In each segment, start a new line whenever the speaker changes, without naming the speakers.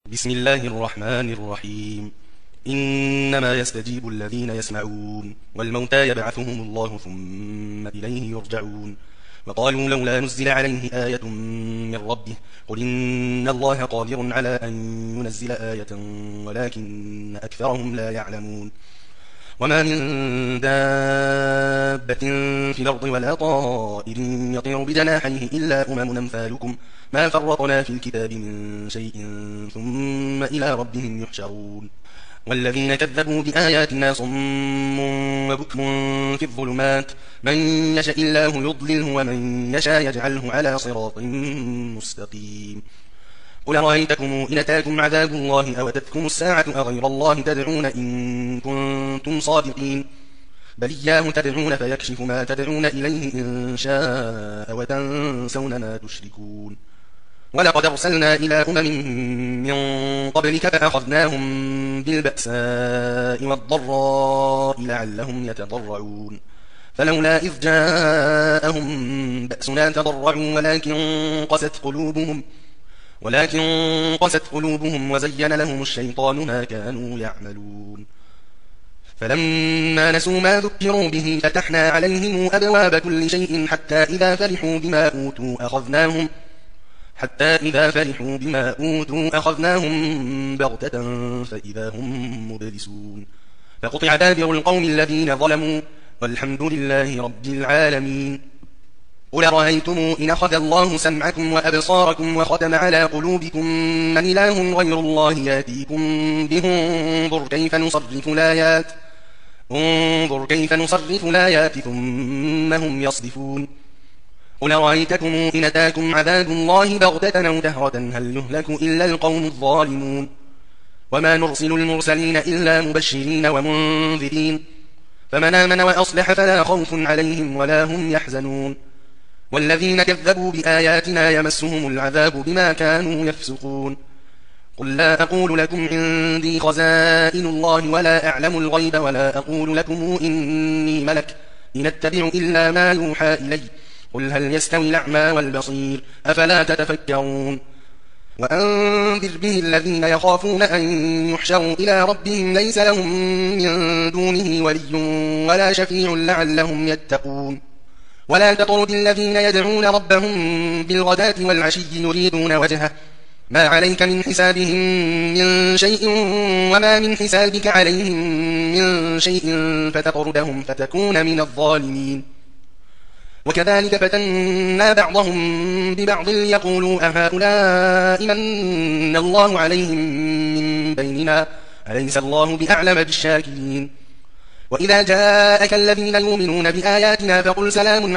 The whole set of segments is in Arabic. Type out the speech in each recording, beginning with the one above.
بسم الله الرحمن الرحيم. إنما يستجيب الذين يسمعون والموتى يبعثهم الله ثم إليه يرجعون. وقالوا لولا نزل عليه آية من ربه قل إن الله قادر على أن ينزل آية ولكن أكثرهم لا يعلمون. وما من دابة في الأرض ولا طائر يطير بجناحيه إلا أمم أمثالكم ما فرطنا في الكتاب من شيء ثم إلى ربهم يحشرون. والذين كذبوا بآياتنا صم وبكم في الظلمات من يشاء الله يضلله ومن يشاء يجعله على صراط مستقيم. قل رأيتكم إن أتاكم عذاب الله أو أتتكم الساعة أغير الله تدعون إن كنتم صادقين بل إياه تدعون فيكشف ما تدعون إليه إن شاء وتنسون ما تشركون. ولقد أرسلنا إلى من قبلك فأخذناهم بالبأساء والضراء لعلهم يتضرعون فلولا إذ جاءهم بأسنا تضرعوا ولكن قست قلوبهم وزين لهم الشيطان ما كانوا يعملون. فلما نسوا ما ذكروا به فتحنا عليهم أبواب كل شيء حتى إذا فرحوا بما أوتوا أخذناهم بغتة فإذا هم مبلسون. فقطع دابر القوم الذين ظلموا والحمد لله رب العالمين. قل رأيتم إن أخذ الله سمعكم وأبصاركم وختم على قلوبكم من إله غير الله يأتيكم به انظر كيف نصرف الآيات ثم هم يصدفون. قل رأيتكم إن أتاكم عذاب الله بغتة أو جهرة هل يهلك إلا القوم الظالمون. وما نرسل المرسلين إلا مبشرين ومنذرين فمن آمن وأصلح فلا خوف عليهم ولا هم يحزنون. والذين كذبوا بآياتنا يمسهم العذاب بما كانوا يفسقون. قل لا أقول لكم عندي خزائن الله ولا أعلم الغيب ولا أقول لكم إني ملك إن أتبع إلا ما يوحى إلي قل هل يستوي الأعمى والبصير أفلا تتفكرون. وأنذر به الذين يخافون أن يحشروا إلى ربهم ليس لهم من دونه ولي ولا شفيع لعلهم يتقون. ولا تطرد الذين يدعون ربهم بالغداة والعشي يريدون وجهه ما عليك من حسابهم من شيء وما من حسابك عليهم من شيء فتطردهم فتكون من الظالمين. وكذلك فتنا بعضهم ببعض ليقولوا أهؤلاء من الله عليهم من بيننا أليس الله بأعلم بالشاكرين. وإذا جاءك الذين يؤمنون بآياتنا فقل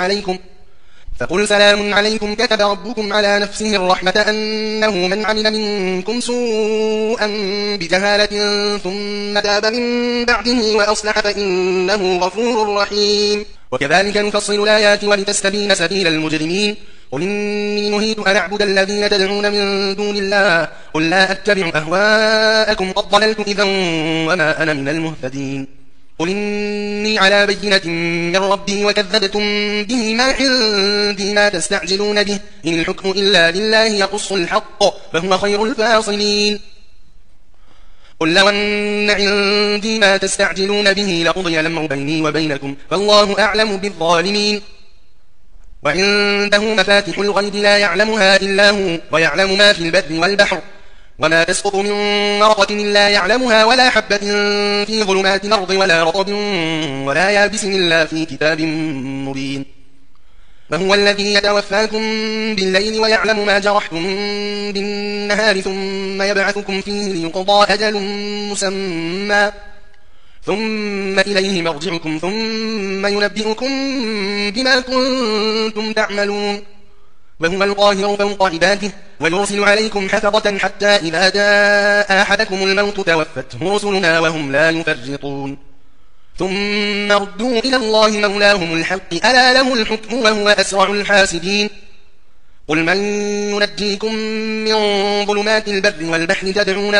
سلام عليكم كتب ربكم على نفسه الرحمة أنه من عمل منكم سوءا بجهالة ثم تاب من بعده وأصلح فإنه غفور رحيم. وكذلك نفصل الآيات ولتستبين سبيل المجرمين. قل إني نهيت أن أعبد الذين تدعون من دون الله قل لا أتبع أهواءكم قد ضللت إذا وما أنا من المهتدين. قل إني على بينة من ربي وكذبتم به ما عندي ما تستعجلون به إن الحكم إلا لله يقص الحق فهو خير الفاصلين. قل لو أن عندي ما تستعجلون به لقضي الأمر بيني وبينكم فالله أعلم بالظالمين. وعنده مفاتح الغيب لا يعلمها إلا هو ويعلم ما في البر والبحر وما تسقط من ورقة إلا يعلمها ولا حبة في ظلمات الأرض ولا رطب ولا يابس إلا في كتاب مبين. وهو الذي يتوفاكم بالليل ويعلم ما جرحتم بالنهار ثم يبعثكم فيه ليقضى أجل مسمى ثم إليه مرجعكم ثم ينبئكم بما كنتم تعملون. وهو القاهر فوق عباده ويرسل عليكم حفظة حتى إذا جاء أحدكم الموت توفته رسلنا وهم لا يفرطون. ثم ردوا إلى الله مولاهم الحق ألا له الحكم وهو أسرع الحاسبين. قل من ينجيكم من ظلمات البر والبحر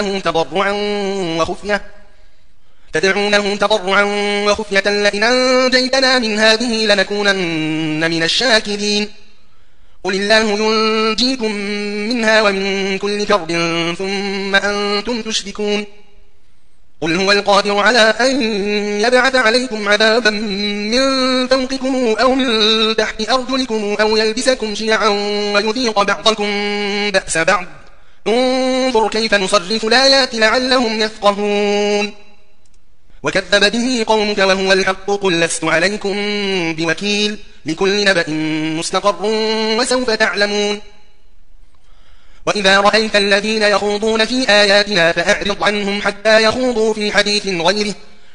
تدعونه تضرعا وخفية لئن أنجيتنا من هذه لنكونن من الشاكرين. قل الله ينجيكم منها ومن كل كرب ثم أنتم تشركون قل هو القادر على أن يبعث عليكم عذابا من فوقكم أو من تحت أرجلكم أو يلبسكم شيعا ويذيق بعضكم بأس بعض انظر كيف نصرف الآيات لعلهم يفقهون وكذب به قومك وهو الحق قل لست عليكم بوكيل لكل نبأ مستقر وسوف تعلمون وإذا رأيت الذين يخوضون في آياتنا فأعرض عنهم حتى يخوضوا في حديث غيره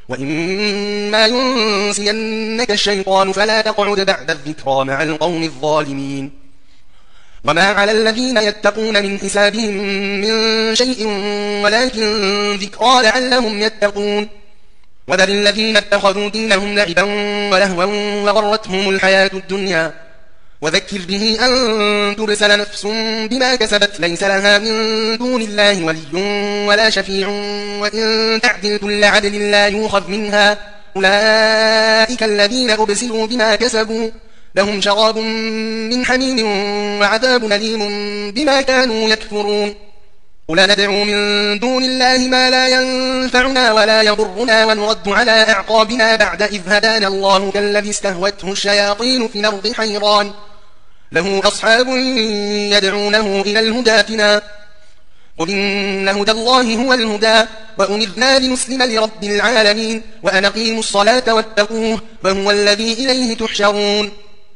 وإما ينسينك الشيطان فلا تقعد بعد الذكرى مع القوم الظالمين وما على الذين يتقون من حسابهم من شيء ولكن ذكرى لعلهم يتقون وذر الذين اتخذوا دينهم لعبا ولهوا وغرتهم الحياة الدنيا وذكر به أن تبسل نفس بما كسبت ليس لها من دون الله ولي ولا شفيع وإن تعدل كل عدل لا يؤخذ منها أولئك الذين أبسلوا بما كسبوا لهم شراب من حميم وعذاب أليم بما كانوا يكفرون قل ندعو من دون الله ما لا ينفعنا ولا يضرنا ونرد على أعقابنا بعد إذ هدانا الله كالذي استهوته الشياطين في الأرض حيران له أصحاب يدعونه إلى الهدى ائتنا قل إن هدى الله هو الهدى وأمرنا لنسلم لرب العالمين وأن أقيموا الصلاة واتقوه وهو الذي إليه تحشرون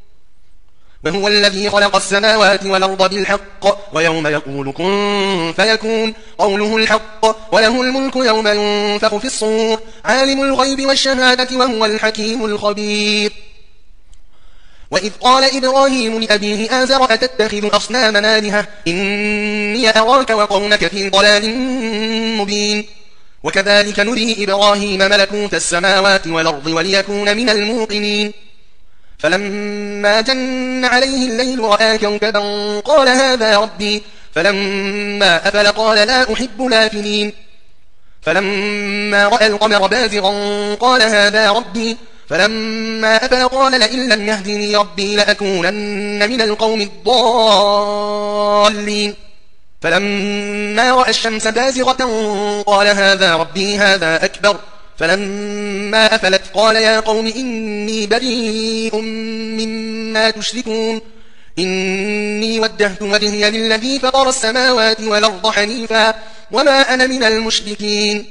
وهو الذي خلق السماوات والأرض بالحق ويوم يقول كن فيكون قوله الحق وله الملك يوم ينفخ في الصور عالم الغيب والشهادة وهو الحكيم الخبير وإذ قال إبراهيم لأبيه آزر أتتخذ أصناما آلهة إني أراك وقومك في ضلال مبين وكذلك نري إبراهيم ملكوت السماوات والأرض وليكون من الموقنين فلما جن عليه الليل رأى كوكبا قال هذا ربي فلما أفل قال لا أحب الآفلين فلما رأى القمر بازغا قال هذا ربي فلما أفل قال لئن لم يهدني ربي لأكونن من القوم الضالين فلما رأى الشمس بازغة قال هذا ربي هذا أكبر فلما أفلت قال يا قوم إني بريء مما تشركون إني وجهت وجهي للذي فطر السماوات والأرض حنيفا وما أنا من المشركين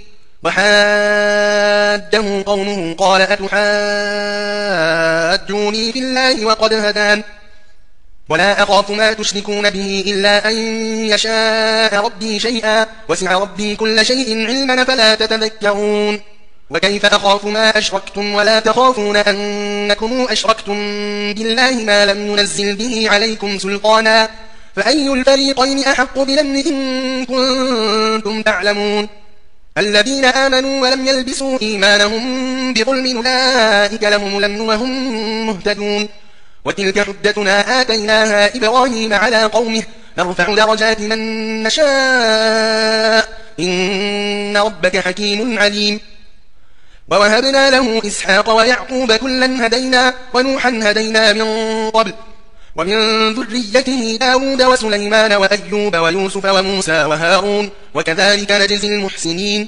وحاده قومه قال أتحاجوني في الله وقد هدان ولا أخاف ما تشركون به إلا أن يشاء ربي شيئا وسع ربي كل شيء علما فلا تتذكرون وكيف أخاف ما أشركتم ولا تخافون أنكم أشركتم بالله ما لم ينزل به عليكم سلطانا فأي الفريقين أحق بالأمن إن كنتم تعلمون الذين آمنوا ولم يلبسوا إيمانهم بظلم أولئك لهم الأمن وهم مهتدون وتلك حجتنا آتيناها إبراهيم على قومه نرفع درجات من نشاء إن ربك حكيم عليم ووهبنا له إسحاق ويعقوب كلا هدينا ونوحا هدينا من قبل ومن ذريته داود وسليمان وأيوب ويوسف وموسى وهارون وكذلك نجزي المحسنين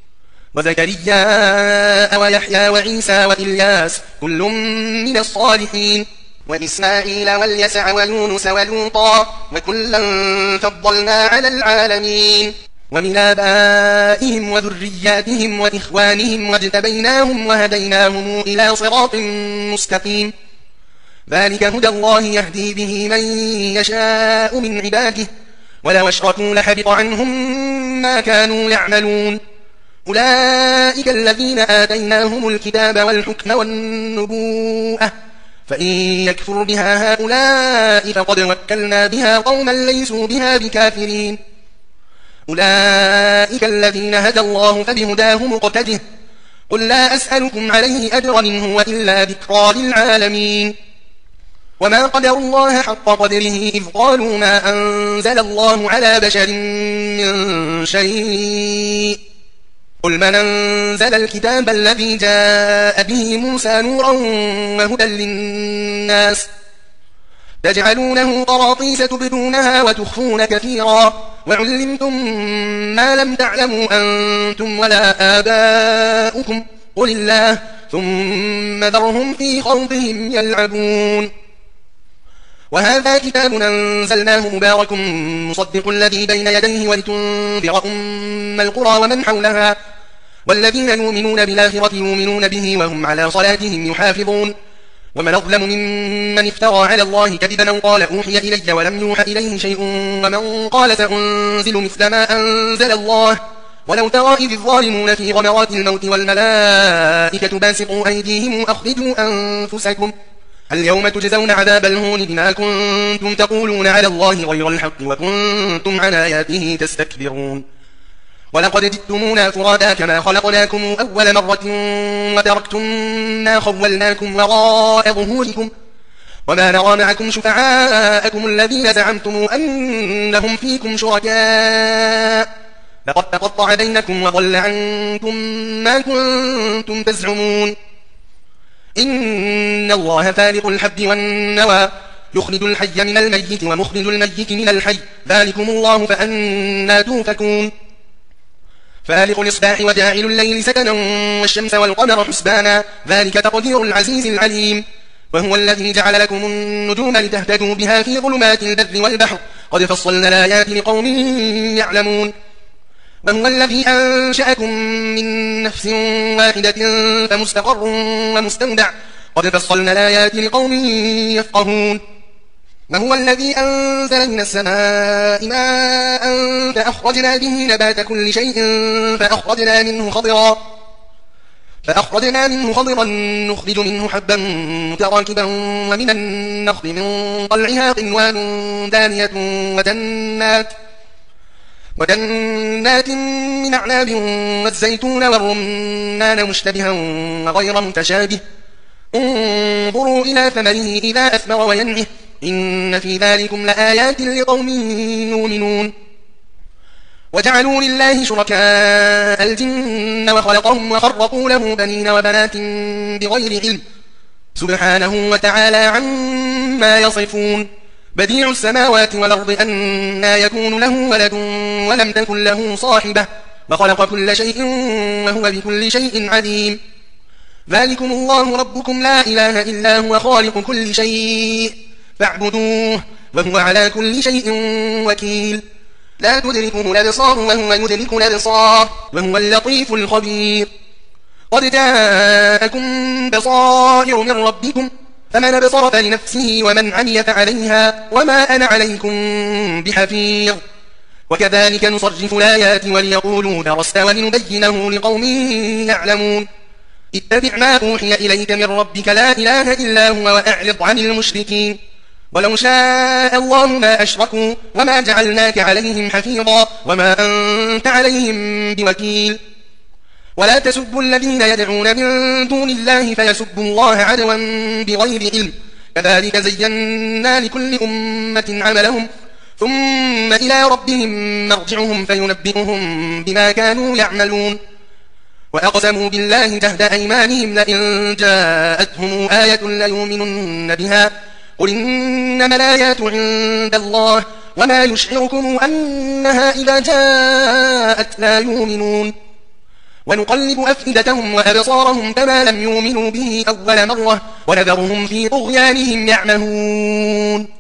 وزكريا ويحيى وعيسى وإلياس كل من الصالحين وإسماعيل واليسع ويونس ولوطا وكلا فضلنا على العالمين ومن آبائهم وذرياتهم وإخوانهم واجتبيناهم وهديناهم إلى صراط مستقيم ذلك هدى الله يهدي به من يشاء من عباده ولو أشركوا لحبط عنهم ما كانوا يعملون أولئك الذين آتيناهم الكتاب والحكم والنبوءة فإن يكفر بها هؤلاء فقد وكلنا بها قوما ليسوا بها بكافرين أولئك الذين هدى الله فبهداه مقتده قل لا أسألكم عليه أجرا إن هو إلا ذكرى للعالمين وما قدروا الله حق قدره إذ قالوا ما أنزل الله على بشر من شيء قل من أنزل الكتاب الذي جاء به موسى نورا وهدى للناس تجعلونه قراطيس تبدونها وتخفون كثيرا وعلمتم ما لم تعلموا أنتم ولا آباؤكم قل الله ثم ذرهم في خوضهم يلعبون وهذا كتاب أنزلناه مبارك مصدق الذي بين يديه ولتنذر أم القرى ومن حولها والذين يؤمنون بالآخرة يؤمنون به وهم على صلاتهم يحافظون ومن أظلم ممن افترى على الله كذبا وقال أوحي إلي ولم يوحى إليه شيء ومن قال سأنزل مثل ما أنزل الله ولو ترى إذ الظالمون في غمرات الموت والملائكة باسطوا أيديهم أخرجوا أنفسكم اليوم تجزون عذاب الهون بما كنتم تقولون على الله غير الحق وكنتم عن آياته تستكبرون ولقد جئتمونا فرادا كما خلقناكم أول مرة وتركتم ما خولناكم وراء ظهوركم وما نرى معكم شفعاءكم الذين زعمتم أنهم فيكم شركاء لقد تقطع بينكم وضل عنكم ما كنتم تزعمون إن الله فالق الحب والنوى يخرج الحي من الميت ومخرج الميت من الحي ذلكم الله فأنى توفكون فالق الإصباح وجاعل الليل سكنا والشمس والقمر حسبانا ذلك تقدير العزيز العليم وهو الذي جعل لكم النجوم لتهتدوا بها في ظلمات البر والبحر قد فصلنا الآيات لقوم يعلمون وهو الذي أنشأكم من نفس واحدة فمستقر ومستودع قد فصلنا الآيات لقوم يفقهون وهو الذي أنزل من السماء ماء فأخرجنا به نبات كل شيء فأخرجنا منه خضرا نخرج منه حبا متراكبا ومن النخل من طلعها قنوان دانية وجنات من أعناب والزيتون والرمان مشتبها وغير متشابه انظروا إلى ثمره إذا أثمر وينعه إن في ذلكم لآيات لقوم يؤمنون وجعلوا لله شركاء الجن وخلقهم وخرقوا له بنين وبنات بغير علم سبحانه وتعالى عما يصفون بديع السماوات والأرض أنى يكون له ولد ولم تكن له صاحبة وخلق كل شيء وهو بكل شيء عليم ذلكم الله ربكم لا إله إلا هو خالق كل شيء فاعبدوه وهو على كل شيء وكيل لا تدركه الأبصار وهو يدرك الأبصار وهو اللطيف الخبير قد جاءكم بصائر من ربكم فمن أبصر فلنفسه ومن عمي فعليها وما أنا عليكم بحفيظ وكذلك نصرف الآيات وليقولوا درست ولنبينه لقوم يعلمون اتبع ما أوحي إليك من ربك لا إله إلا هو وأعرض عن المشركين ولو شاء الله ما أشركوا وما جعلناك عليهم حفيظا وما أنت عليهم بوكيل ولا تسبوا الذين يدعون من دون الله فيسبوا الله عدوا بغير علم كذلك زينا لكل أمة عملهم ثم إلى ربهم مرجعهم فينبئهم بما كانوا يعملون وأقسموا بالله جهد أيمانهم لئن جاءتهم آية ليؤمنن بها قل إنما الآيات عند الله وما يشعركم أنها إذا جاءت لا يؤمنون ونقلب أفئدتهم وأبصارهم كما لم يؤمنوا به أول مرة ونذرهم في طغيانهم يعمهون